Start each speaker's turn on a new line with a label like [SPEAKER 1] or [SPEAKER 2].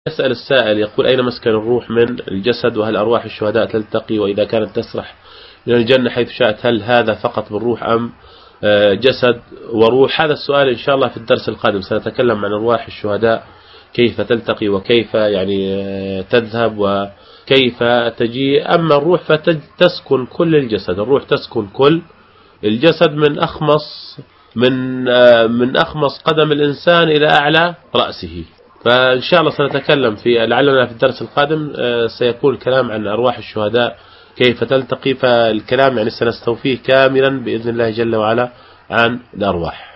[SPEAKER 1] يسأل السائل يقول: أين مسكن الروح من الجسد؟ وهل أرواح الشهداء تلتقي؟ وإذا كانت تسرح إلى الجنة حيث شاءت هل هذا فقط بالروح أم جسد وروح؟ هذا السؤال إن شاء الله في الدرس القادم سنتكلم عن أرواح الشهداء، كيف تلتقي وكيف يعني تذهب وكيف تجي. أما الروح فتسكن كل الجسد، الروح تسكن كل الجسد من أخمص قدم الإنسان إلى أعلى رأسه. فإن شاء الله سنتكلم لعلنا في الدرس القادم سيكون الكلام عن أرواح الشهداء كيف تلتقي، فالكلام يعني سنستوفيه كاملا بإذن الله جل وعلا عن الأرواح.